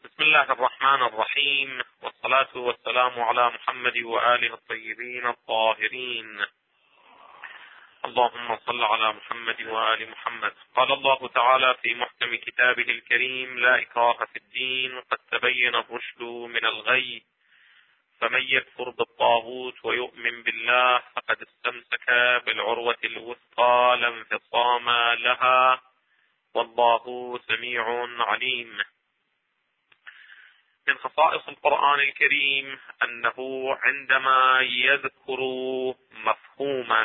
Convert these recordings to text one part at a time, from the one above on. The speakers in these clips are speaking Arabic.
بسم الله الرحمن الرحيم، والصلاة والسلام على محمد وآله الطيبين الطاهرين. اللهم صل على محمد وآل محمد. قال الله تعالى في محكم كتابه الكريم: لا إكراه في الدين، قد تبين الرشد من الغي، فمن يكفر بالطاغوت ويؤمن بالله فقد استمسك بالعروة الوثقى لا انفصام لها، والله سميع عليم. من خصائص القرآن الكريم أنه عندما يذكر مفهوما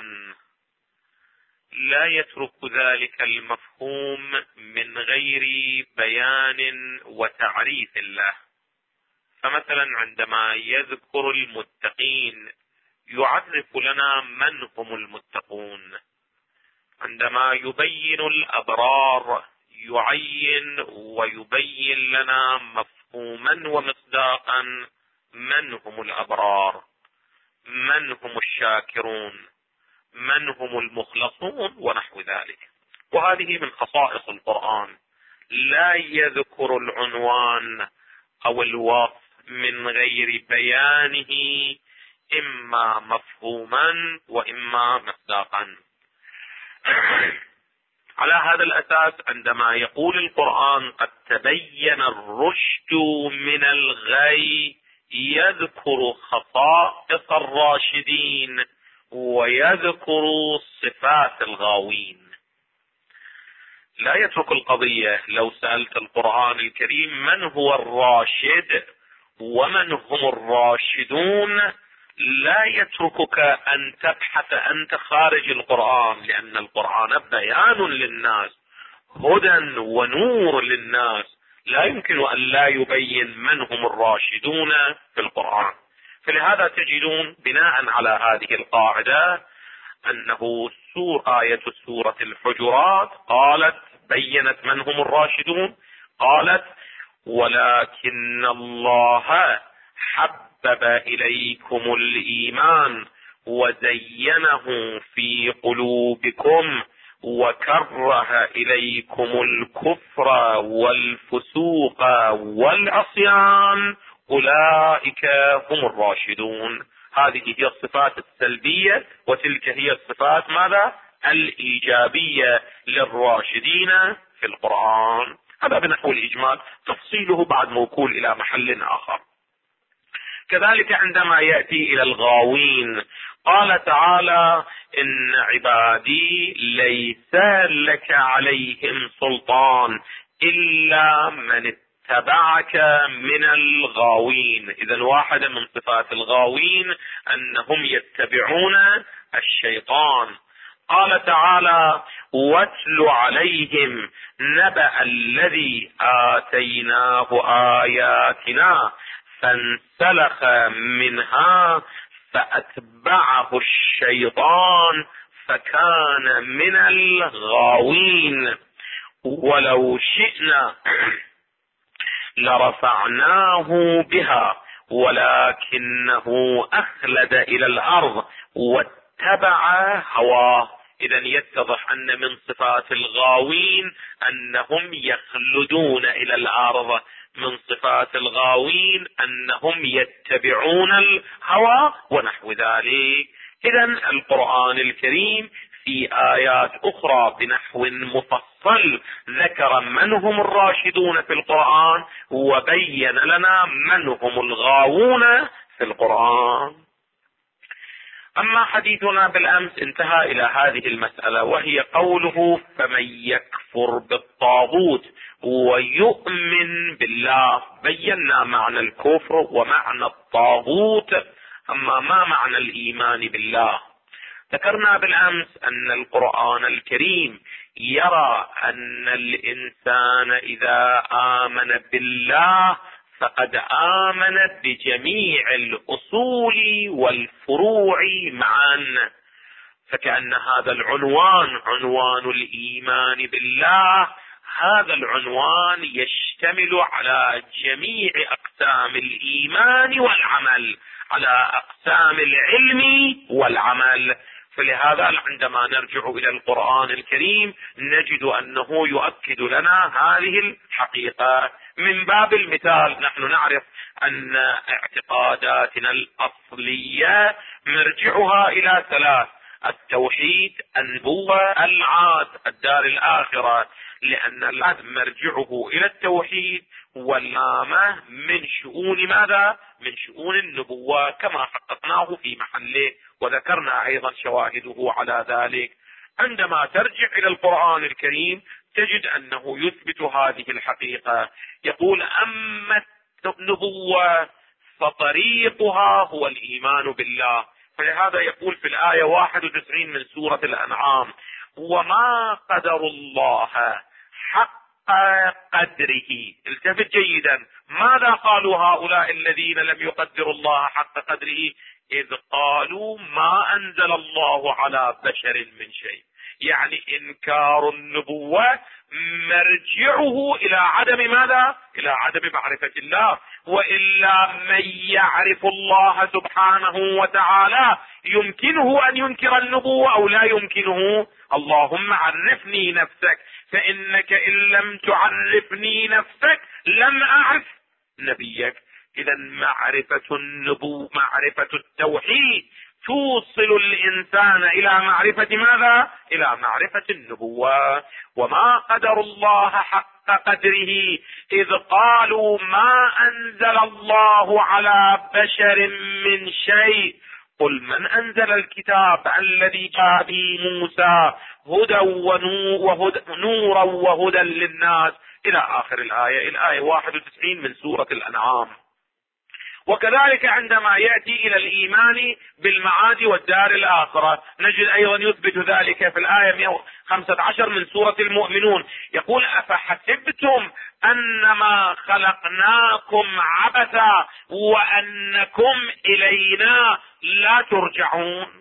لا يترك ذلك المفهوم من غير بيان وتعريف له. فمثلا عندما يذكر المتقين يعرف لنا من هم المتقون، عندما يبين الأبرار يعين ويبين لنا مفهوما ومصداقا من هم الأبرار، من هم الشاكرون، من هم المخلصون ونحو ذلك. وهذه من خصائص القرآن، لا يذكر العنوان أو الوصف من غير بيانه إما مفهوما وإما مصداقا. على هذا الأساس عندما يقول القرآن قد تبين الرشد من الغي يذكر خصائص الراشدين ويذكر صفات الغاوين، لا يترك القضية. لو سألت القرآن الكريم من هو الراشد ومن هم الراشدون لا يتركك أن تبحث أنت خارج القرآن، لأن القرآن بيان للناس، هدى ونور للناس، لا يمكن أن لا يبين من هم الراشدون في القرآن. فلهذا تجدون بناء على هذه القاعدة أنه آية سورة الحجرات قالت بينت من هم الراشدون، قالت: ولكن الله حبب إليكم الإيمان وزينه في قلوبكم وكره إليكم الكفر والفسوق والعصيان أولئك هم الراشدون. هذه هي الصفات السلبية، وتلك هي الصفات ماذا؟ الإيجابية للراشدين في القرآن. هذا بنحو الإجمال، تفصيله بعد موكول إلى محل آخر. كذلك عندما يأتي إلى الغاوين قال تعالى: إن عبادي ليس لك عليهم سلطان إلا من اتبعك من الغاوين. إذن واحدة من صفات الغاوين أنهم يتبعون الشيطان. قال تعالى: واتل عليهم نبأ الذي آتيناه آياتنا فانسلخ منها فأتبعه الشيطان فكان من الغاوين ولو شئنا لرفعناه بها ولكنه أخلد إلى الأرض واتبع هواه. إذن يتضح أن من صفات الغاوين أنهم يخلدون إلى الأرض، من صفات الغاوين أنهم يتبعون الهوى ونحو ذلك. إذن القرآن الكريم في آيات أخرى بنحو مفصل ذكر من هم الراشدون في القرآن وبين لنا من هم الغاوون في القرآن. أما حديثنا بالأمس انتهى إلى هذه المسألة، وهي قوله: فمن يكفر بالطاغوت ويؤمن بالله. بينا معنى الكفر ومعنى الطاغوت، أما ما معنى الإيمان بالله؟ ذكرنا بالأمس أن القرآن الكريم يرى أن الإنسان إذا آمن بالله فقد آمن بجميع الأصول والفروع معا، فكأن هذا العنوان، عنوان الإيمان بالله، هذا العنوان يشتمل على جميع أقسام الإيمان والعمل، على أقسام العلم والعمل. فلهذا عندما نرجع إلى القرآن الكريم نجد أنه يؤكد لنا هذه الحقيقة، من باب المثال نحن نعرف أن اعتقاداتنا الأصلية مرجعها إلى ثلاث: التوحيد، النبوة، المعاد، الدار الآخرة. لأن العهد مرجعه إلى التوحيد، والإمامة من شؤون ماذا؟ من شؤون النبوة كما حققناه في محله، وذكرنا أيضا شواهده على ذلك. عندما ترجع إلى القرآن الكريم تجد أنه يثبت هذه الحقيقة. يقول: أما النبوة فطريقها هو الإيمان بالله. فلهذا يقول في الآية 91 من سورة الأنعام: وما قدر الله حق قدره. التفت جيدا، ماذا قالوا هؤلاء الذين لم يقدروا الله حق قدره؟ إذ قالوا ما أنزل الله على بشر من شيء. يعني إنكار النبوة مرجعه إلى عدم ماذا؟ إلى عدم معرفة الله. وإلا من يعرف الله سبحانه وتعالى يمكنه أن ينكر النبوة أو لا يمكنه؟ اللهم عرفني نفسك، فإنك إن لم تعرفني نفسك لم أعرف نبيك. إذا معرفة النبوة، معرفة التوحيد توصل الإنسان إلى معرفة ماذا؟ إلى معرفة النبوة. وما قدر الله حق قدره إذ قالوا ما أنزل الله على بشر من شيء قل من أنزل الكتاب الذي جاء به موسى هدى ونورا وهدى للناس، إلى آخر الآية، الآية 91 من سورة الأنعام. وكذلك عندما يأتي إلى الإيمان بالمعاد والدار الآخرة نجد أيضا يثبت ذلك في الآية 115 من سورة المؤمنون. يقول: أفحسبتم أنما خلقناكم عبثا وأنكم إلينا لا ترجعون.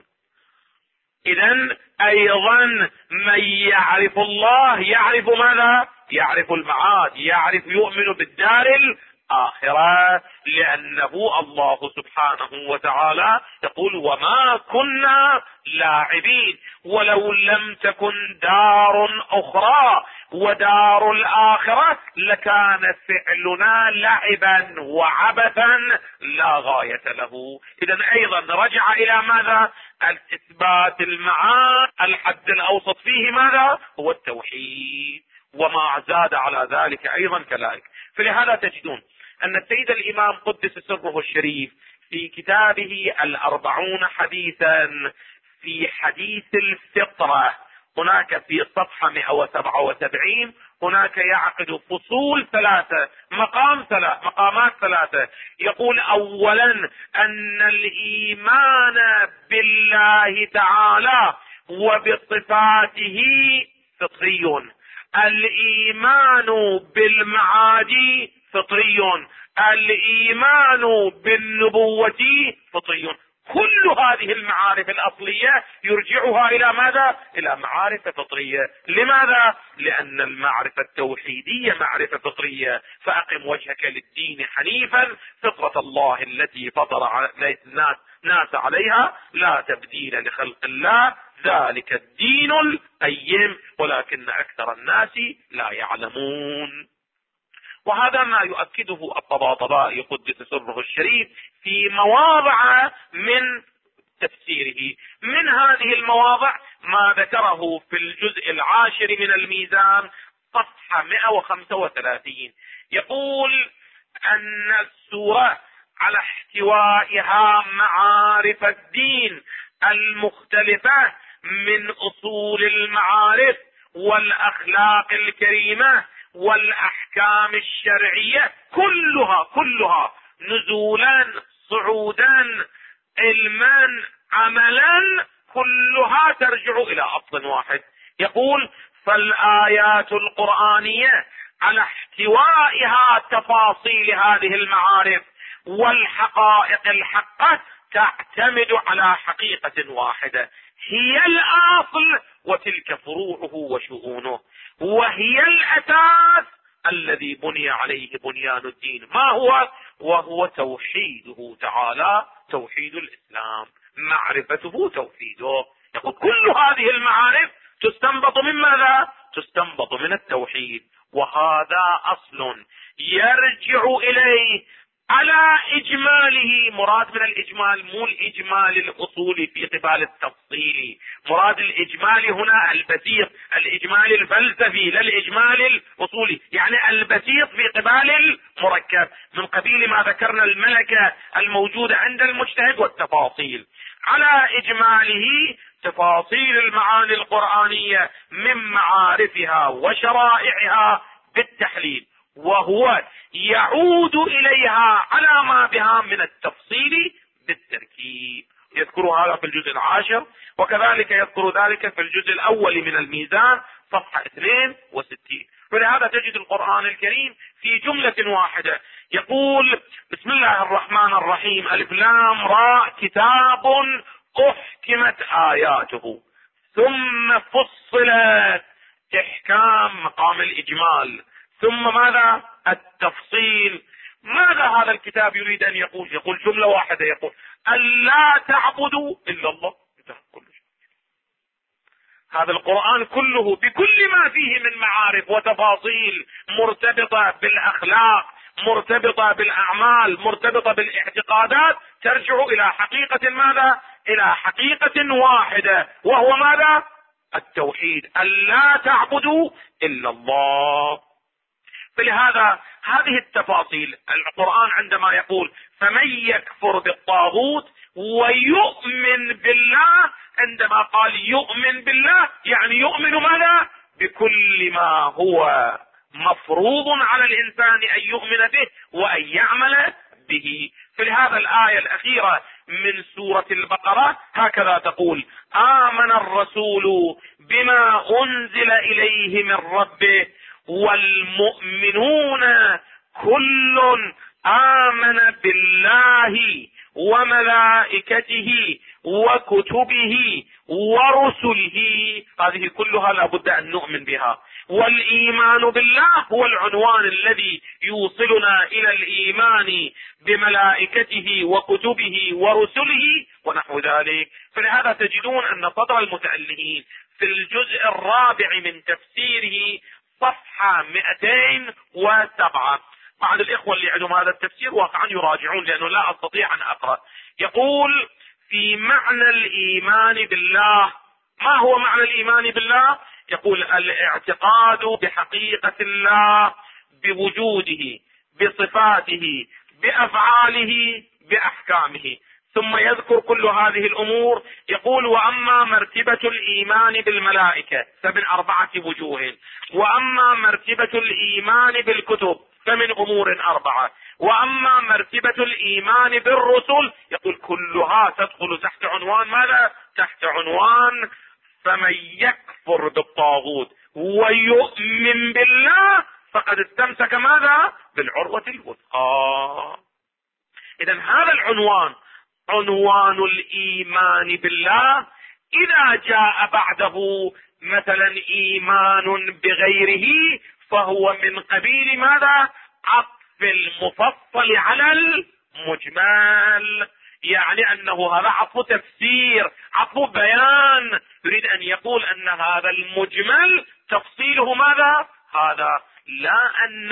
إذن أيضا من يعرف الله يعرف ماذا؟ يعرف المعاد، يعرف، يؤمن بالدار الآخرة، لأنه الله سبحانه وتعالى يقول: وما كنا لاعبين. ولو لم تكن دار أخرى ودار الآخرة لكان فعلنا لعبا وعبثا لا غاية له. إذن أيضا رجع إلى ماذا؟ الإثبات المعاد، الحد الأوسط فيه ماذا؟ هو التوحيد، وما زاد على ذلك أيضا كذلك. فلهذا تجدون أن السيد الإمام قدس سره الشريف في كتابه 40 حديثا في حديث الفطرة، هناك في الصفحة 177 هناك يعقد فصول ثلاثة، مقامات ثلاثة. يقول: أولا أن الإيمان بالله تعالى وبصفاته فطري، الإيمان بالمعاد فطري، الإيمان بالنبوة فطري. كل هذه المعارف الأصلية يرجعها إلى ماذا؟ إلى معارف فطرية. لماذا؟ لأن المعرفة التوحيدية معرفة فطرية. فأقم وجهك للدين حنيفا فطرة الله التي فطر الناس عليها لا تبديل لخلق الله ذلك الدين القيم ولكن أكثر الناس لا يعلمون. وهذا ما يؤكده الطباطبائي قدس سره الشريف في مواضع من تفسيره. من هذه المواضع ما ذكره في الجزء 10 من الميزان صفحة 135. يقول أن السورة على احتوائها معارف الدين المختلفة من أصول المعارف والأخلاق الكريمة والأحكام الشرعية، كلها نزولا صعودا علما عملا، كلها ترجع إلى أصل واحد. يقول: فالآيات القرآنية على احتوائها تفاصيل هذه المعارف والحقائق الحقة تعتمد على حقيقة واحدة هي الأصل، وتلك فروعه وشؤونه، وهي الأساس الذي بني عليه بنيان الدين. ما هو؟ وهو توحيده تعالى، توحيد الإسلام، معرفته توحيده. يقول كل هذه المعارف تستنبط من ماذا؟ تستنبط من التوحيد، وهذا أصل يرجع إليه على إجماله. مراد من الإجمال مو الإجمال الأصولي في قبال التفصيل، مراد الإجمال هنا البسيط، الإجمال الفلسفي لا الإجمال الأصولي، يعني البسيط في قبال المركب، من قبيل ما ذكرنا الملكة الموجودة عند المجتهد والتفاصيل. على إجماله تفاصيل المعاني القرآنية من معارفها وشرائعها بالتحليل، وهو يعود إليها على ما بها من التفصيل بالتركيب. يذكر هذا في الجزء 10، وكذلك يذكر ذلك في الجزء الأول من الميزان صفحة 62. ولهذا تجد القرآن الكريم في جملة واحدة يقول: بسم الله الرحمن الرحيم، ألف لام راء، كتاب أحكمت آياته ثم فصلت، إحكام مقام الإجمال، ثم ماذا؟ التفصيل. ماذا هذا الكتاب يريد أن يقول؟ يقول جملة واحدة، يقول: ألا تعبدوا إلا الله. هذا القرآن كله بكل ما فيه من معارف وتفاصيل مرتبطة بالأخلاق، مرتبطة بالأعمال، مرتبطة بالاعتقادات، ترجع إلى حقيقة ماذا؟ إلى حقيقة واحدة، وهو ماذا؟ التوحيد، ألا تعبدوا إلا الله. فلهذا هذه التفاصيل القرآن عندما يقول: فمن يكفر بالطاغوت ويؤمن بالله، عندما قال يؤمن بالله يعني يؤمن ماذا؟ بكل ما هو مفروض على الإنسان أن يؤمن به وأن يعمل به. فلهذا الآية الأخيرة من سورة البقرة هكذا تقول: آمن الرسول بما أنزل إليه من ربه والمؤمنون كل آمن بالله وملائكته وكتبه ورسله. هذه كلها لابد أن نؤمن بها. والإيمان بالله هو العنوان الذي يوصلنا إلى الإيمان بملائكته وكتبه ورسله ونحو ذلك. فلهذا تجدون أن صدر المتألهين في الجزء الرابع من تفسيره صفحة 207. بعض الإخوة اللي عندهم هذا التفسير واقعا يراجعون، لأنه لا أستطيع أن أقرأ. يقول: في معنى الإيمان بالله. ما هو معنى الإيمان بالله؟ يقول: الاعتقاد بحقيقة الله، بوجوده، بصفاته، بأفعاله، بأحكامه. ثم يذكر كل هذه الأمور. يقول: وأما مرتبة الإيمان بالملائكة فمن 4 وجوه، وأما مرتبة الإيمان بالكتب فمن أمور 4، وأما مرتبة الإيمان بالرسل يقول كلها تدخل تحت عنوان ماذا؟ تحت عنوان فمن يكفر بالطاغوت ويؤمن بالله فقد استمسك ماذا؟ بالعروة الوثقى. إذا هذا العنوان عنوان الإيمان بالله. إذا جاء بعده مثلا إيمان بغيره فهو من قبيل ماذا؟ عطف المفصل على المجمل، يعني أنه هذا عطف تفسير، عطف بيان، يريد أن يقول أن هذا المجمل تفصيله ماذا؟ هذا. لا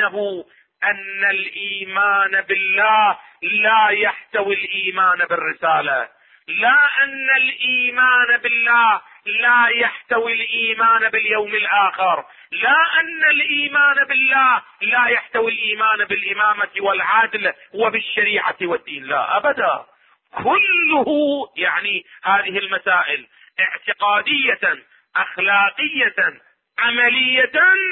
أن الإيمان بالله لا يحتوي الإيمان بالرسالة، لا أن الإيمان بالله لا يحتوي الإيمان باليوم الآخر، لا أن الإيمان بالله لا يحتوي الإيمان بالإمامة والعدل وبالشريعة والدين، لا أبدا. كله يعني هذه المسائل اعتقادية، أخلاقية، عملية،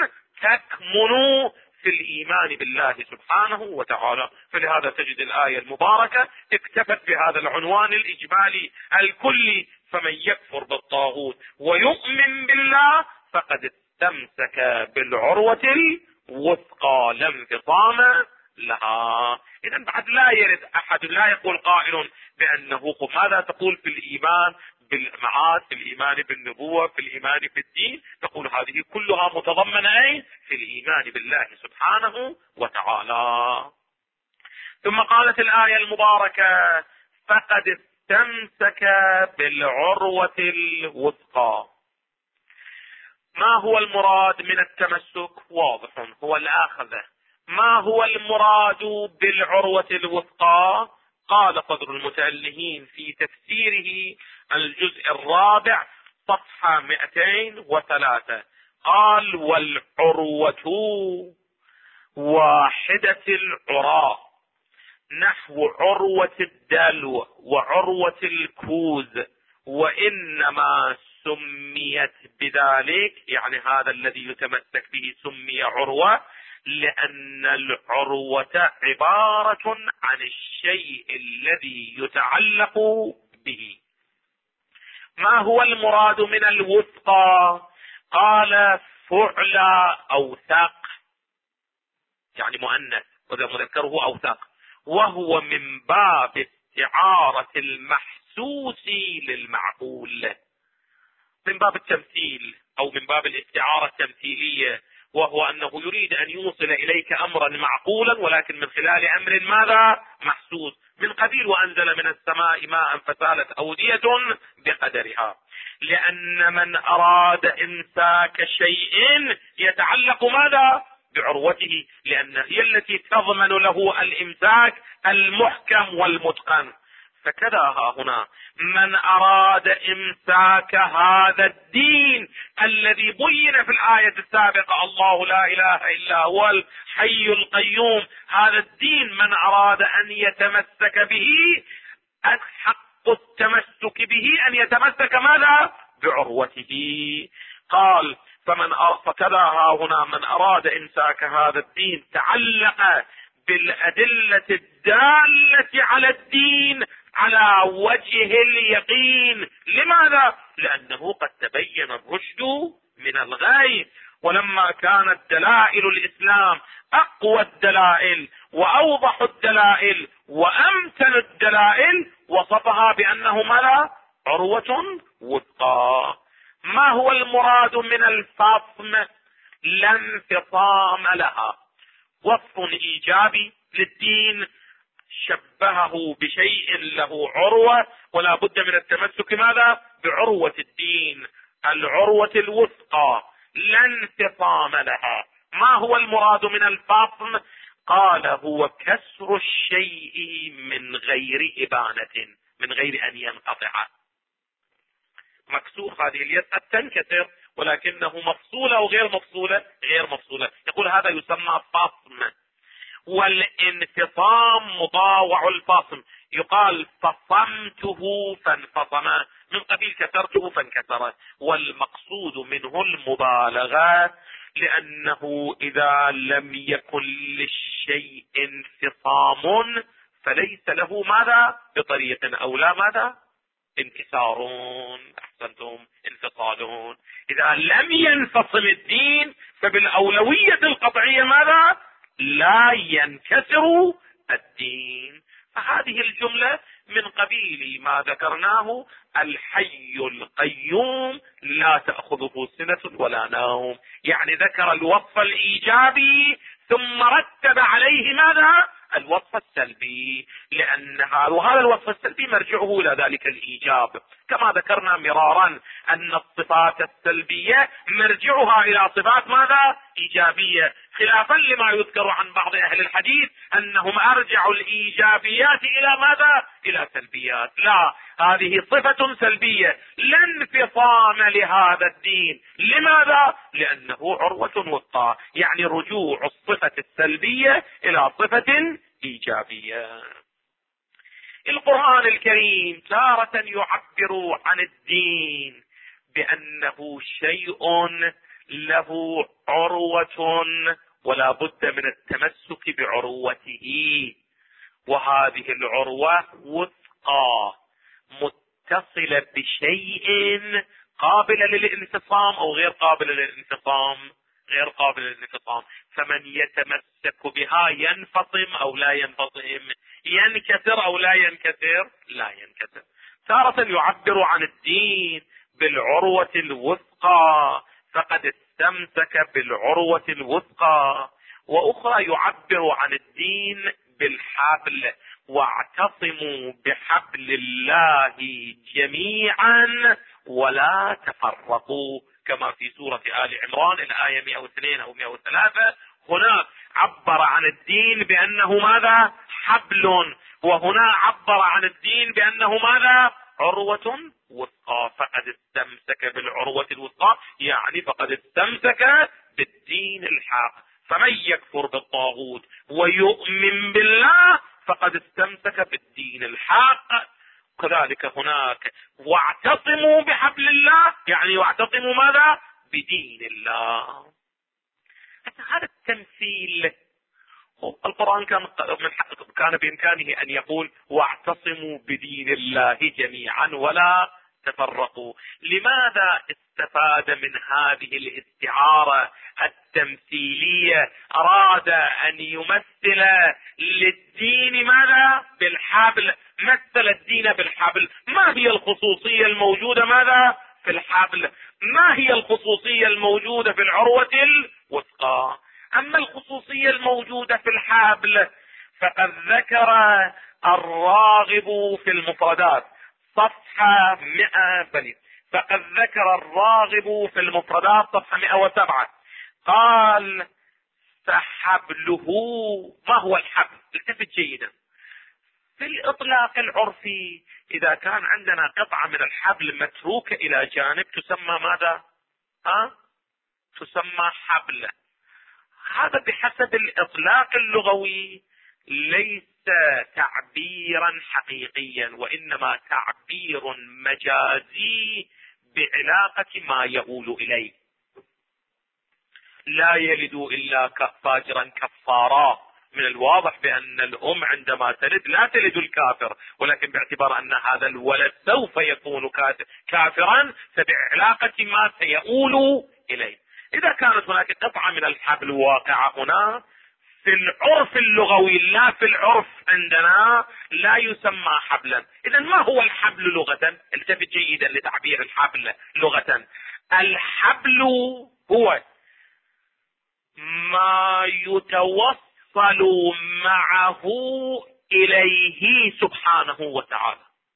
تكمن في الإيمان بالله سبحانه وتعالى. فلهذا تجد الآية المباركة اكتفت بهذا العنوان الإجمالي الكلي: فمن يكفر بالطاغوت ويؤمن بالله فقد استمسك بالعروة الوثقى لا انفصام لها. إذا بعد لا يرد أحد، لا يقول قائل بأنه ماذا تقول في الإيمان بالمعاد، في الإيمان بالنبوة، في الإيمان بالدين، تقول هذه كلها متضمنة أين؟ في الإيمان بالله سبحانه وتعالى. ثم قالت الآية المباركة: فقد استمسك بالعروة الوثقى. ما هو المراد من التمسك؟ واضح، هو الآخذة. ما هو المراد بالعروة الوثقى؟ قال صدر المتألهين في تفسيره الجزء الرابع صفحة 203، قال: والعروة واحدة العراة نحو عروة الدلو وعروة الكوز، وإنما سميت بذلك، يعني هذا الذي يتمسك به سمي عروة، لأن العروة عبارة عن الشيء الذي يتعلق به. ما هو المراد من الوثقى؟ قال: فعل أوثق، يعني مؤنث وذا مذكره أوثق، وهو من باب استعارة المحسوس للمعقول، من باب التمثيل او من باب الاستعارة التمثيلية، وهو انه يريد ان يوصل اليك امرا معقولا ولكن من خلال امر ماذا؟ محسوس، من قبيل وانزل من السماء ماء فسالت اودية بقدرها. لان من اراد امساك شيء يتعلق ماذا؟ بعروته، لان هي التي تضمن له الامساك المحكم والمتقن. فكذا ها هنا من اراد امساك هذا الدين الذي بين في الآية السابقة: الله لا اله الا هو الحي القيوم، هذا الدين من اراد ان يتمسك به حق التمسك به ان يتمسك ماذا؟ بعروته. قال: فكذا ها هنا من اراد امساك هذا الدين تعلق بالادلة الدالة على الدين على وجه اليقين. لماذا؟ لانه قد تبين الرشد من الغي، ولما كانت دلائل الاسلام اقوى الدلائل واوضح الدلائل وامثل الدلائل وصفها بانه ماذا؟ عروة وثقى. ما هو المراد من الفصم؟ لا انفصام لها، وصف ايجابي للدين شبهه بشيء له عروة، ولا بد من التمسك ماذا؟ بعروة الدين، العروة الوثقى لا انفصام لها. ما هو المراد من الفصم؟ قال: هو كسر الشيء من غير إبانة، من غير أن ينقطع. مكسور هذه اليد قد تنكسر ولكنه مفصولة او غير مفصولة؟ غير مفصولة. يقول هذا يسمى فصم. والانفصام مضاوع الفصم، يقال فصمته فانفصم، من قبيل كسرته فانكسر. والمقصود منه المبالغة، لانه اذا لم يكن للشيء انفصام فليس له ماذا؟ بطريق او لا ماذا؟ انكسارون. احسنتم، انفصالون. اذا لم ينفصل الدين فبالاولوية القطعية ماذا؟ لا ينكسر الدين. فهذه الجملة من قبيل ما ذكرناه: الحي القيوم لا تأخذه سنة ولا نوم، يعني ذكر الوصف الايجابي ثم رتب عليه ماذا؟ الوصف السلبي، لان هذا الوصف السلبي مرجعه الى ذلك الايجاب، كما ذكرنا مرارا ان الصفات السلبية مرجعها الى صفات ماذا؟ ايجابية، خلافا لما يذكر عن بعض اهل الحديث انهم ارجعوا الايجابيات الى ماذا؟ الى سلبيات. لا، هذه صفة سلبية لا انفصام لهذا الدين. لماذا؟ لانه عروة وثقى، يعني رجوع الصفة السلبية الى صفة ايجابية. القرآن الكريم تارة يعبر عن الدين بانه شيء له عروة ولا بد من التمسك بعروته، وهذه العروة وثقى متصلة بشيء قابلة للانفصام او غير قابلة للانفصام؟ غير قابلة للانفصام. فمن يتمسك بها ينفصم او لا ينفصم؟ ينكسر او لا ينكسر؟ لا ينكسر. تارة يعبر عن الدين بالعروة الوثقى فقد استمسك بالعروة الوثقى، واخرى يعبر عن الدين بالحبل: واعتصموا بحبل الله جميعا ولا تفرقوا، كما في سورة آل عمران الآية 102 أو 103. هنا عبر عن الدين بأنه ماذا؟ حبل، وهنا عبر عن الدين بأنه ماذا؟ عروة وثقى. فقد استمسك بالعروة الوثقى، يعني فقد استمسك بالدين الحق. فمن يكفر بالطاغوت ويؤمن بالله فقد استمسك بالدين الحق. كذلك هناك واعتصموا بحبل الله، يعني واعتصموا ماذا؟ بدين الله. هذا التمثيل القرآن كان بإمكانه أن يقول واعتصموا بدين الله جميعا ولا تفرقوا. لماذا استفاد من هذه الاستعارة التمثيلية؟ أراد أن يمثل للدين ماذا؟ بالحبل. مثل الدين بالحبل. ما هي الخصوصية الموجودة ماذا؟ في الحبل. ما هي الخصوصية الموجودة في العروة الوثقى؟ أما الخصوصية الموجودة في الحبل فقد ذكر الراغب في المفردات صفحة 100 بني. فقد ذكر الراغب في المفردات صفحة 107 قال فحبله. ما هو الحبل؟ التفت جيدا. في الإطلاق العرفي إذا كان عندنا قطعة من الحبل متروكة إلى جانب تسمى ماذا؟ تسمى حبل. هذا بحسب الإطلاق اللغوي ليس تعبيرا حقيقيا، وإنما تعبير مجازي بعلاقة ما يؤول إليه. لا يلد إلا فاجرا كفارا. من الواضح بأن الأم عندما تلد لا تلد الكافر، ولكن باعتبار أن هذا الولد سوف يكون كافرا فبعلاقة ما سيؤول إليه. إذا كانت هناك قطعة من الحبل واقعة هنا في العرف اللغوي لا في العرف عندنا لا يسمى حبلا. إذا ما هو الحبل لغة؟ التفت جيدا لتعبير الحبل لغة. الحبل هو ما يتوصل معه إليه سبحانه وتعالى.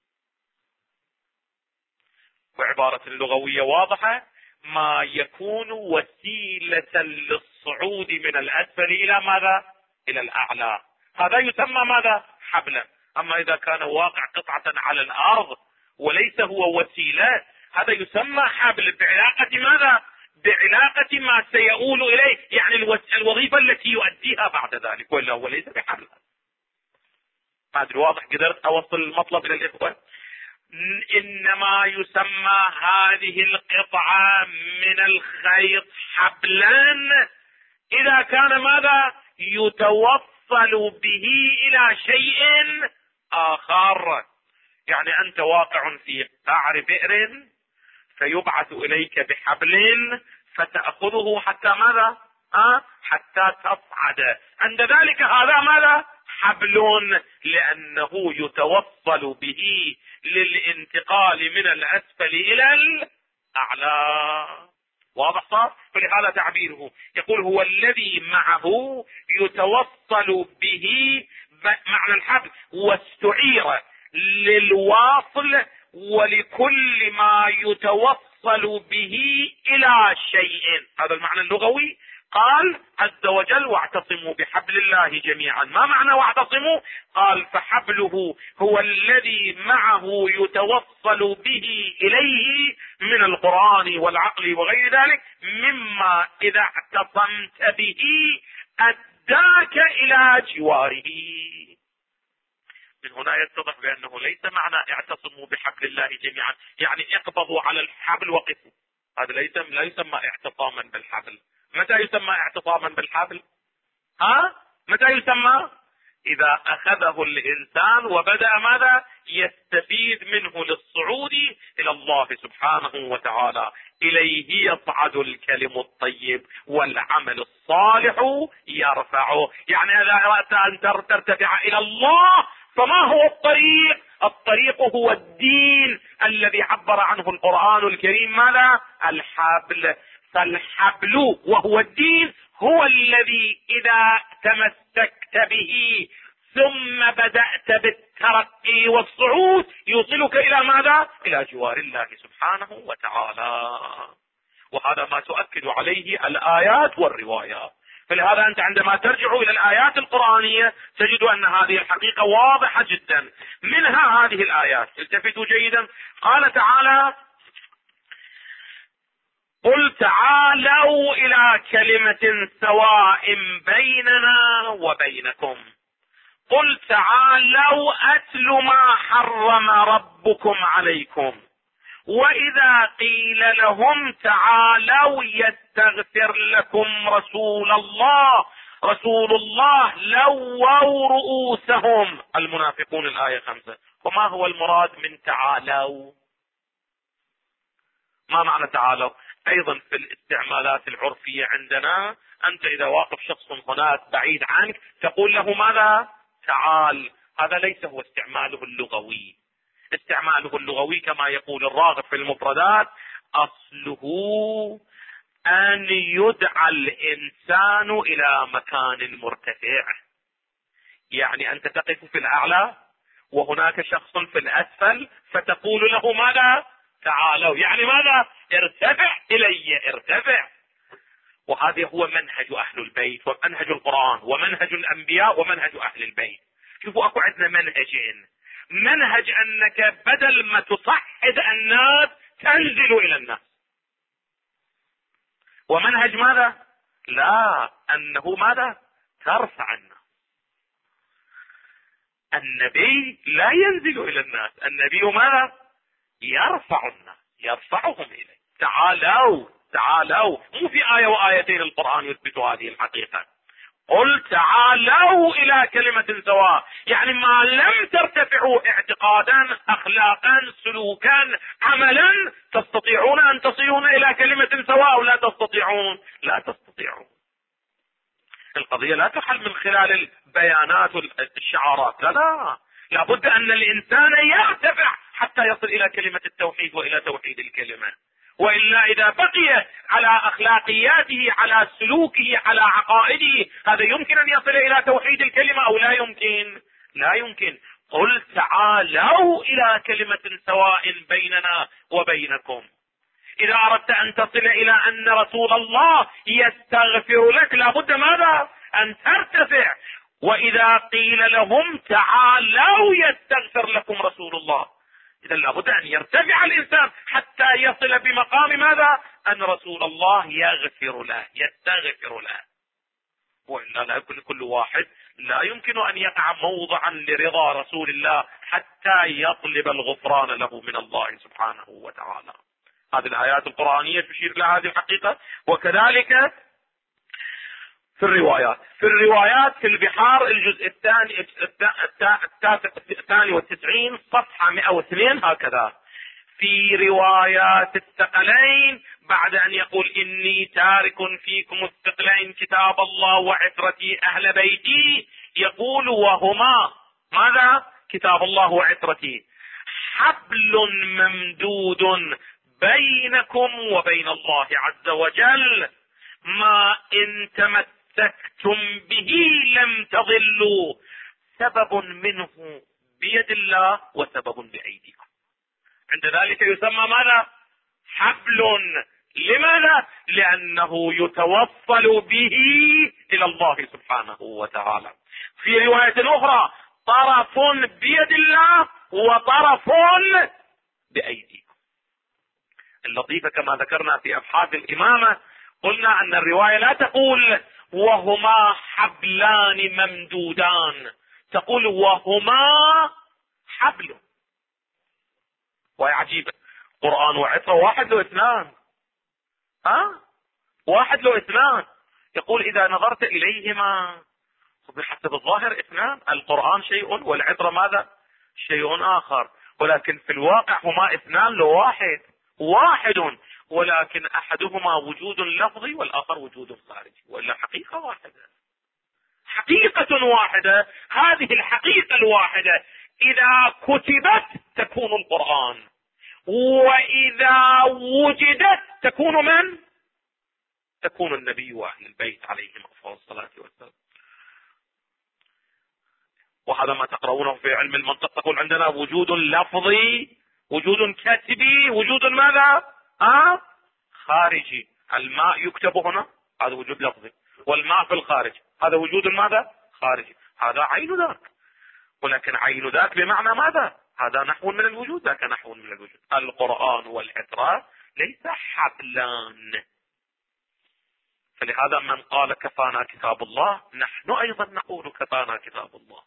وعبارة لغوية واضحة، ما يكون وسيلة للصعود من الأسفل إلى ماذا؟ إلى الأعلى. هذا يسمى ماذا؟ حبلا. أما إذا كان واقع قطعة على الأرض وليس هو وسيلة هذا يسمى حبل بعلاقة ماذا؟ بعلاقة ما سيؤول إليه، يعني الوظيفة التي يؤديها بعد ذلك، ولا هو ليس بحبل. ما أدري واضح قدرت أوصل المطلب إلى الإخوة؟ إنما يسمى هذه القطعة من الخيط حبلا إذا كان ماذا؟ يتوصل به إلى شيء آخر. يعني أنت واقع في قعر بئر فيبعث إليك بحبل فتأخذه حتى ماذا؟ حتى تصعد. عند ذلك هذا ماذا؟ حبل، لأنه يتوصل به للانتقال من الأسفل إلى الأعلى. واضح صار؟ فلهذا تعبيره يقول هو الذي معه يتوصل به معنى الحبل، واستعير للواصل ولكل ما يتوصل به إلى شيء. هذا المعنى اللغوي. قال عز وجل واعتصموا بحبل الله جميعا. ما معنى واعتصموا؟ قال فحبله هو الذي معه يتوصل به إليه من القرآن والعقل وغير ذلك مما إذا اعتصمت به أداك إلى جواره. من هنا يتضح بأنه ليس معنى اعتصموا بحبل الله جميعا يعني اقبضوا على الحبل وقفوا. هذا لا يسمى اعتصاما بالحبل. متى يسمى اعتصاما بالحبل؟ متى يسمى؟ إذا أخذه الإنسان وبدأ ماذا؟ يستفيد منه للصعود إلى الله سبحانه وتعالى. إليه يصعد الكلم الطيب والعمل الصالح يرفعه. يعني إذا أردت أن ترتفع إلى الله فما هو الطريق؟ الطريق هو الدين الذي عبر عنه القرآن الكريم ماذا؟ الحبل. فالحبل وهو الدين هو الذي إذا تمسكت به ثم بدأت بالترقي والصعود يوصلك إلى ماذا؟ إلى جوار الله سبحانه وتعالى. وهذا ما تؤكد عليه الآيات والروايات. فلهذا أنت عندما ترجع إلى الآيات القرآنية تجد أن هذه الحقيقة واضحة جدا. منها هذه الآيات، التفتوا جيدا، قال تعالى: قل تعالوا إلى كلمة سواء بيننا وبينكم. قل تعالوا أتل ما حرم ربكم عليكم. وإذا قيل لهم تعالوا يستغفر لكم رسول الله لووا رؤوسهم. المنافقون الآية 5. وما هو المراد من تعالوا؟ ما معنى تعالوا؟ أيضا في الاستعمالات العرفية عندنا، أنت إذا واقف شخص هناك بعيد عنك تقول له ماذا؟ تعال. هذا ليس هو استعماله اللغوي. استعماله اللغوي كما يقول الراغب في المفردات: أصله أن يدعى الإنسان إلى مكان مرتفع. يعني أنت تقف في الأعلى وهناك شخص في الأسفل فتقول له ماذا؟ تعالوا. يعني ماذا؟ ارتفع إلي، ارتفع. وهذا هو منهج أهل البيت ومنهج القرآن ومنهج الأنبياء ومنهج أهل البيت. شوفوا، أكو عندنا منهجين: منهج أنك بدل ما تصعد الناس تنزل إلى الناس، ومنهج ماذا؟ لا، أنه ماذا؟ ترفع الناس. النبي لا ينزل إلى الناس، النبي ماذا؟ يرفع الناس، يرفعهم إليه. تعالوا تعالوا، مو في آية وآيتين القرآن يثبت هذه الحقيقة. قل تعالوا إلى كلمة سواء، يعني ما لم ترتفعوا اعتقادا أخلاقا سلوكا عملا تستطيعون أن تصلون إلى كلمة سواء، ولا تستطيعون، لا تستطيعون. القضية لا تحل من خلال البيانات والشعارات، لا، لابد أن الإنسان يرتفع حتى يصل إلى كلمة التوحيد وإلى توحيد الكلمة. وإلا إذا بقي على أخلاقياته، على سلوكه، على عقائده، هذا يمكن أن يصل إلى توحيد الكلمة أو لا يمكن؟ لا يمكن. قل تعالوا إلى كلمة سواء بيننا وبينكم. إذا أردت أن تصل إلى أن رسول الله يستغفر لك لابد ماذا؟ أن ترتفع. وإذا قيل لهم تعالوا يستغفر لكم رسول الله، إذا لابد أن يرتفع الإنسان حتى يصل بمقام ماذا؟ أن رسول الله يغفر له، يستغفر له. وإلا لا يكون كل واحد لا يمكن أن يقع موضعا لرضا رسول الله حتى يطلب الغفران له من الله سبحانه وتعالى. هذه الآيات القرآنية تشير إلى هذه الحقيقة. وكذلك في الروايات في البحار الجزء الثاني 92 صفحة 102 هكذا: في روايات الثقلين بعد أن يقول إني تارك فيكم الثقلين كتاب الله وعترتي أهل بيتي، يقول وهما ماذا؟ كتاب الله وعترتي، حبل ممدود بينكم وبين الله عز وجل، ما إن تمسكتم به لم تضلوا، سبب منه بيد الله وسبب بأيديكم. عند ذلك يسمى ماذا؟ حبل. لماذا؟ لأنه يتوصل به إلى الله سبحانه وتعالى. في رواية أخرى: طرف بيد الله وطرف بأيديكم. اللطيفة كما ذكرنا في أبحاث الإمامة، قلنا أن الرواية لا تقول وهما حبلان ممدودان، تقول وهما حبل. وهي عجيبة، قرآن وعترة واحد له اثنان، واحد له اثنان. يقول إذا نظرت إليهما بحسب الظاهر اثنان، القرآن شيء والعترة ماذا؟ شيء آخر، ولكن في الواقع هما اثنان لواحد، واحد، ولكن أحدهما وجود لفظي والآخر وجود خارجي، وإلا حقيقة واحدة، حقيقة واحدة. هذه الحقيقة الواحدة إذا كتبت تكون القرآن، وإذا وجدت تكون من؟ تكون النبي وأهل البيت عليهم أفضل الصلاة والسلام. وهذا ما تقرؤونه في علم المنطق، تقول عندنا وجود لفظي، وجود كتبي، وجود ماذا؟ خارجي. الماء يكتب هنا، هذا وجود لفظي. والماء في الخارج، هذا وجود ماذا؟ خارجي، هذا عين ذاك. ولكن عين ذاك بمعنى ماذا؟ هذا نحو من الوجود، ذاك نحو من الوجود. القرآن والعترة ليس حبلان. فلهذا من قال كفانا كتاب الله، نحن ايضا نقول كفانا كتاب الله،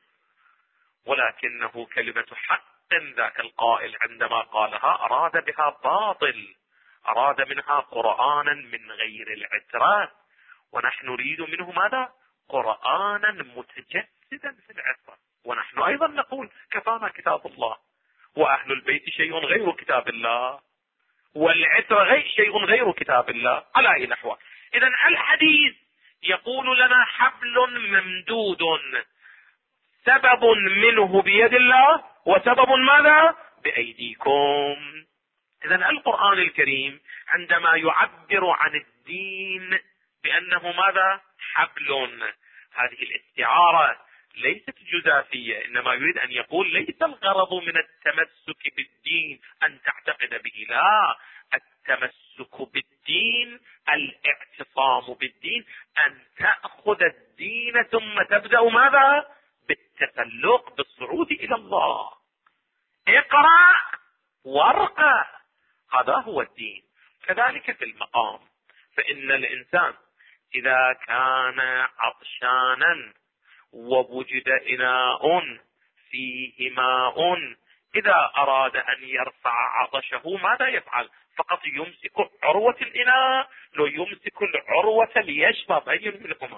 ولكنه كلمة حق. ذاك القائل عندما قالها أراد بها باطل، أراد منها قرآنا من غير العترة، ونحن نريد منه ماذا؟ قرآنا متجسدا في العترة. ونحن أيضا نقول كفانا كتاب الله، وأهل البيت شيء غير كتاب الله، والعترة شيء غير كتاب الله، على أي نحو. إذن الحديث يقول لنا حبل ممدود، سبب منه بيد الله وسبب ماذا؟ بأيديكم. إذن القرآن الكريم عندما يعبر عن الدين بأنه ماذا؟ حبل، هذه الاستعارة ليست جزافية، إنما يريد أن يقول ليس الغرض من التمسك بالدين أن تعتقد به، لا، التمسك بالدين، الاعتصام بالدين، أن تأخذ الدين ثم تبدأ ماذا؟ بالتسلق، بالصعود إلى الله. اقرأ وارقى، هذا هو الدين. كذلك في المقام، فإن الإنسان إذا كان عطشانا ووجد إناء فيه ماء، إذا أراد أن يرفع عطشه ماذا يفعل؟ فقط يمسك عروة الإناء، لو يمسك العروة ليشرب، أي منهما؟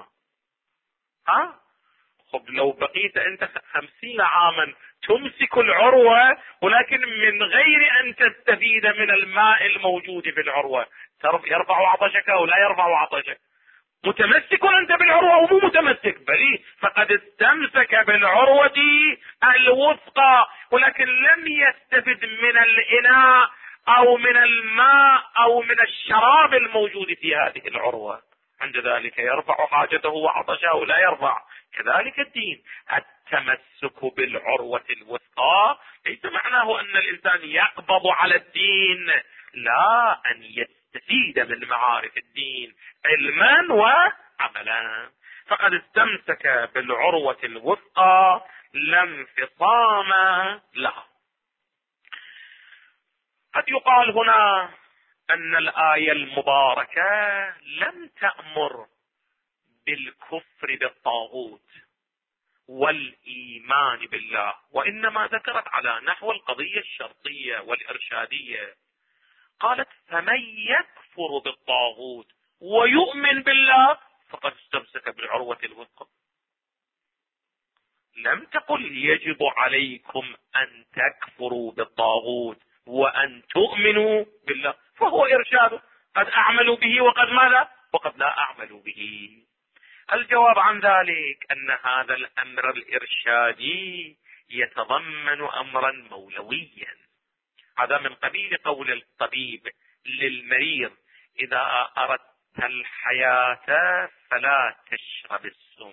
خب لو بقيت أنت 50 عاما تمسك العروة ولكن من غير أن تستفيد من الماء الموجود في العروة، يرفع عطشك أو لا يرفع عطشك؟ متمسك أنت بالعروة ومو متمسك، بل فقد استمسك بالعروة الوثقى، ولكن لم يستفد من الإناء أو من الماء أو من الشراب الموجود في هذه العروة، عند ذلك يرفع حاجته وعطشه أو لا يرفع. كذلك الدين، التمسك بالعروة الوثقى ليس معناه أن الإنسان يقبض على الدين، لا، أن يستفيد من معارف الدين علما وعملا. فقد استمسك بالعروة الوثقى لا انفصام لها. قد يقال هنا أن الآية المباركة لم تأمر بالكفر بالطاغوت والإيمان بالله، وإنما ذكرت على نحو القضية الشرطية والإرشادية. قالت فمن يكفر بالطاغوت ويؤمن بالله فقد استمسك بالعروة الوثقى. لم تقل يجب عليكم أن تكفروا بالطاغوت وأن تؤمنوا بالله، فهو إرشاد، قد أعملوا به وقد ماذا؟ وقد لا أعملوا به. الجواب عن ذلك أن هذا الأمر الإرشادي يتضمن أمرا مولويا، هذا من قبيل قول الطبيب للمريض إذا أردت الحياة فلا تشرب السم.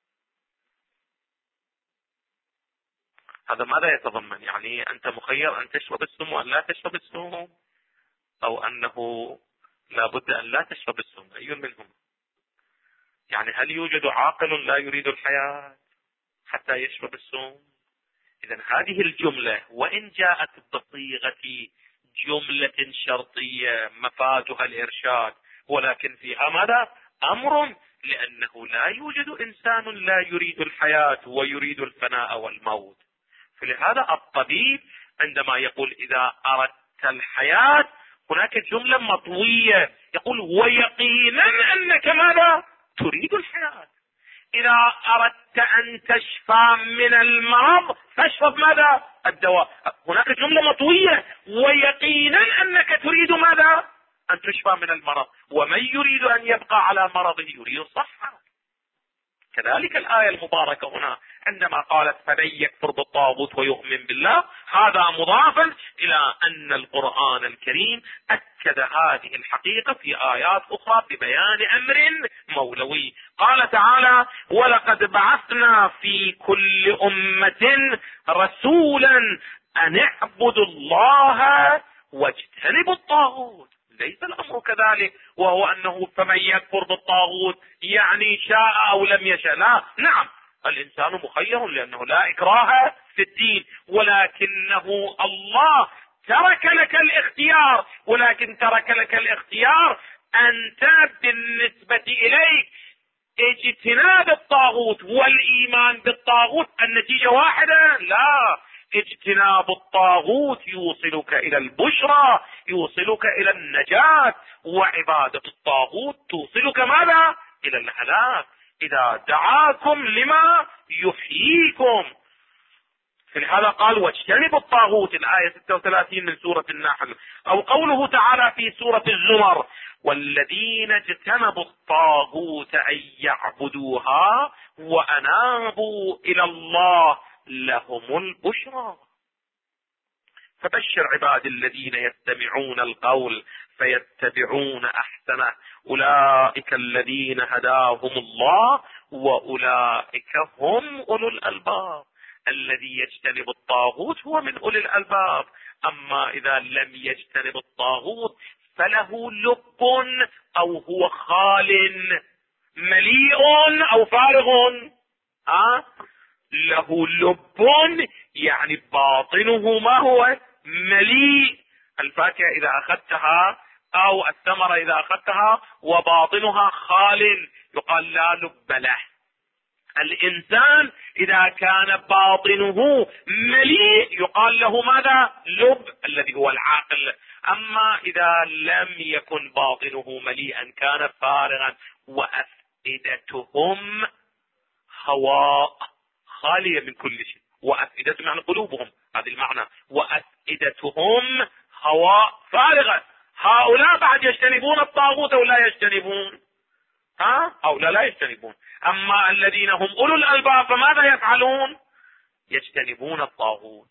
هذا ماذا يتضمن؟ يعني أنت مخير أن تشرب السم وأن لا تشرب السم، أو أنه لا بد أن لا تشرب السم، أي منهم؟ يعني هل يوجد عاقل لا يريد الحياة حتى يشرب السم؟ إذن هذه الجملة وإن جاءت بصيغة جملة شرطية مفادها الإرشاد، ولكن فيها ماذا؟ أمر، لأنه لا يوجد إنسان لا يريد الحياة ويريد الفناء والموت. فلهذا الطبيب عندما يقول إذا أردت الحياة، هناك جملة مطوية يقول ويقينا أنك ماذا؟ تريد الحياة. إذا أردت أن تشفى من المرض فاشرب ماذا؟ الدواء. هناك جملة مطوية ويقينا أنك تريد ماذا؟ أن تشفى من المرض، ومن يريد أن يبقى على مرضه يريد الصحة. كذلك الآية المباركة هنا عندما قالت فمن يكفر بالطاغوت ويؤمن بالله، هذا مضافا إلى أن القرآن الكريم أكد هذه الحقيقة في آيات أخرى ببيان أمر مولوي. قال تعالى ولقد بعثنا في كل أمة رسولا أن اعبدوا الله واجتنبوا الطاغوت. ليس الأمر كذلك، وهو أنه فمن يكفر بالطاغوت يعني شاء أو لم يشاء. لا، نعم الإنسان مخير لأنه لا إكراه في الدين، ولكنه الله ترك لك الاختيار، ولكن ترك لك الاختيار أنت بالنسبة إليك اجتناب الطاغوت والإيمان بالطاغوت النتيجة واحدة. لا، اجتناب الطاغوت يوصلك إلى البشرى، يوصلك إلى النجاة، وعبادة الطاغوت توصلك ماذا؟ إلى الهلاك. إذا دعاكم لما يحييكم. فلهذا قال واجتنبوا الطاغوت، الآية 36 من سورة النحل. أو قوله تعالى في سورة الزمر والذين اجتنبوا الطاغوت أن يعبدوها وأنابوا إلى الله لهم البشرى. فبشر عباد الذين يستمعون القول فيتبعون أحسنه أولئك الذين هداهم الله وأولئك هم أولو الألباب. الذي يجتنب الطاغوت هو من أولي الألباب. أما إذا لم يجتنب الطاغوت فله لب أو هو خال، مليء أو فارغ. له لب يعني باطنه ما هو؟ مليء. الفاكهة إذا أخذتها أو الثمرة إذا أخذتها وباطنها خال يقال لا لب له. الإنسان إذا كان باطنه مليء يقال له ماذا؟ لب، الذي هو العقل. أما إذا لم يكن باطنه مليئا كان فارغا. وأفئدتهم هواء، خالية من كل شيء. وأفئدتهم يعني قلوبهم، هذا المعنى. وأفئدتهم هواء فارغة. هؤلاء بعد يجتنبون الطاغوت أو لا يجتنبون؟ أو لا يجتنبون. أما الذين هم أولو الألباب فماذا يفعلون؟ يجتنبون الطاغوت.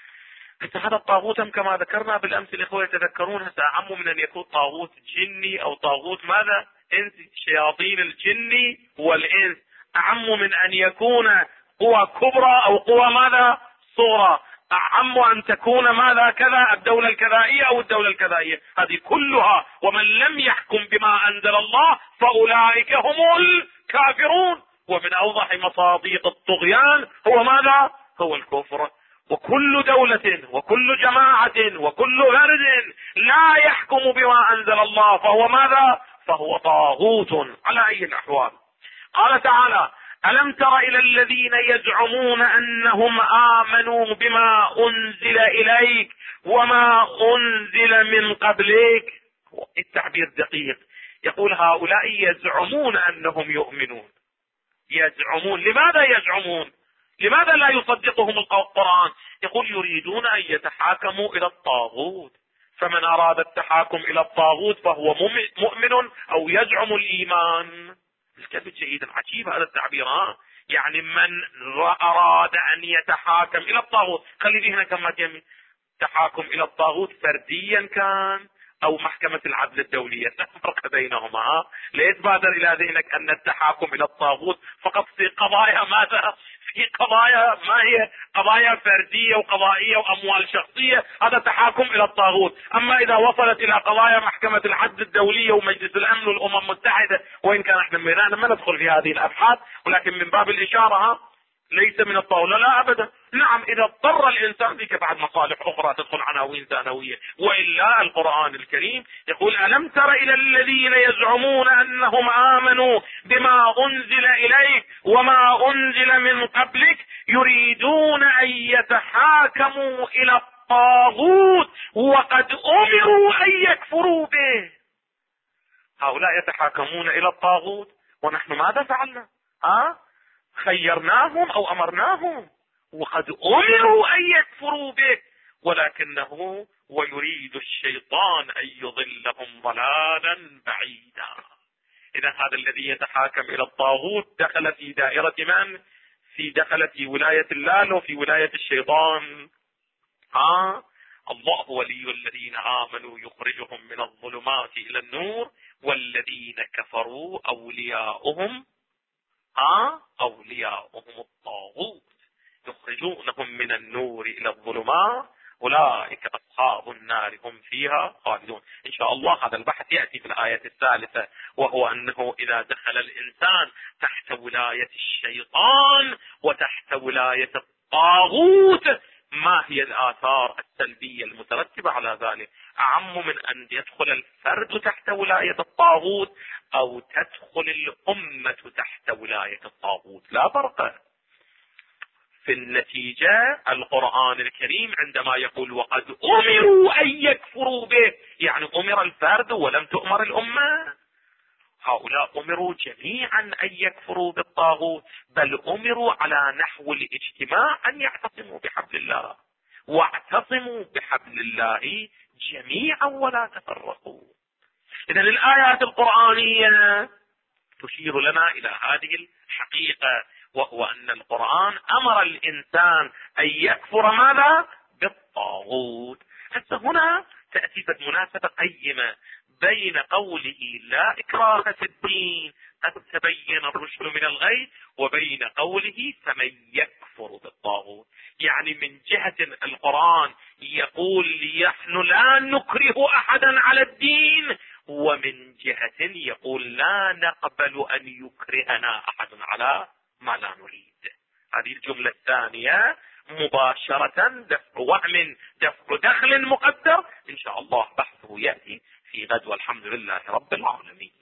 هذا الطاغوت كما ذكرنا بالأمس الإخوة يتذكرون أعم من أن يكون طاغوت جني أو طاغوت ماذا؟ إنس، شياطين الجن والإنس أعم من أن يكون قوى كبرى أو قوى ماذا؟ صغرى. أعم أن تكون ماذا كذا الدولة الكذائية أو الدولة الكذائية، هذه كلها. ومن لم يحكم بما أنزل الله فأولئك هم الكافرون. ومن أوضح مصادق الطغيان هو ماذا؟ هو الكفر. وكل دولة وكل جماعة وكل فرد لا يحكم بما أنزل الله فهو ماذا؟ فهو طاغوت على أي الأحوال. قال تعالى ألم تر إلى الذين يزعمون أنهم آمنوا بما أنزل إليك وما أنزل من قبلك. التعبير دقيق، يقول هؤلاء يزعمون أنهم يؤمنون. يزعمون، لماذا يزعمون؟ لماذا لا يصدقهم القرآن؟ يقول يريدون أن يتحاكموا إلى الطاغوت. فمن أراد التحاكم إلى الطاغوت فهو مؤمن أو يزعم الإيمان. الكلمة جيدا عجيب هذا التعبير. يعني من أراد أن يتحاكم إلى الطاغوت، خلي هنا كما جميل، تحاكم إلى الطاغوت فرديا كان أو محكمة العدل الدولية، لا فرق بينهما. لا يتبادر إلى ذهنك أن التحاكم إلى الطاغوت فقط في قضايا ماذا؟ في قضايا ما هي قضايا فردية وقضائية وأموال شخصية، هذا تحاكم إلى الطاغوت. أما إذا وصلت إلى قضايا محكمة العدل الدولية ومجلس الأمن والأمم المتحدة، وإن كان احنا ما ندخل في هذه الأبحاث، ولكن من باب الإشارة ليس من الطاولة، لا أبدا. نعم إذا اضطر الإنسان ذيك بعد مصالح أخرى تدخل عناوين ثانوية، وإلا القرآن الكريم يقول ألم تر إلى الذين يزعمون أنهم آمنوا بما أنزل إليك وما أنزل من قبلك يريدون أن يتحاكموا إلى الطاغوت وقد أمروا أن يكفروا به. هؤلاء يتحاكمون إلى الطاغوت، ونحن ماذا فعلنا؟ خيرناهم أو أمرناهم، وقد أمروا أن يكفروا به، ولكنه ويريد الشيطان أن يضلهم ضلالا بعيدا. إذا هذا الذي يتحاكم إلى الطاغوت دخل في دائرة من؟ دخل في ولاية الله وفي ولاية الشيطان. الله ولي الذين آمنوا يخرجهم من الظلمات إلى النور والذين كفروا أولياؤهم الطاغوت يخرجونهم من النور إلى الظلمات أولئك أصحاب النار هم فيها خالدون. إن شاء الله هذا البحث يأتي في الآية الثالثة، وهو أنه إذا دخل الإنسان تحت ولاية الشيطان وتحت ولاية الطاغوت ما هي الآثار السلبية المترتبة على ذلك؟ أعم من أن يدخل الفرد تحت ولاية الطاغوت أو تدخل الأمة تحت ولاية الطاغوت، لا فرق. في النتيجة القرآن الكريم عندما يقول وقد أمروا أن يكفروا به، يعني أمر الفرد ولم تؤمر الأمة. هؤلاء أمروا جميعا أن يكفروا بالطاغوت، بل أمروا على نحو الاجتماع أن يعتصموا بحبل الله، واعتصموا بحبل الله جميعا ولا تفرقوا. إذن الآيات القرآنية تشير لنا إلى هذه الحقيقة، وهو أن القرآن أمر الإنسان أن يكفر ماذا؟ بالطاغوت. حتى هنا تأتي مناسبة قيمة بين قوله لا إكراه في الدين قد تبين الرشد من الغي، وبين قوله فمن يكفر بالطاغوت. يعني من جهة القرآن يقول نحن لا نكره أحدا على الدين، ومن جهة يقول لا نقبل أن يكرهنا أحد على ما لا نريد. هذه الجملة الثانية مباشرة دفع وهم، دفع دخل مقدر، إن شاء الله بحثه يأتي في غد، والحمد لله رب العالمين.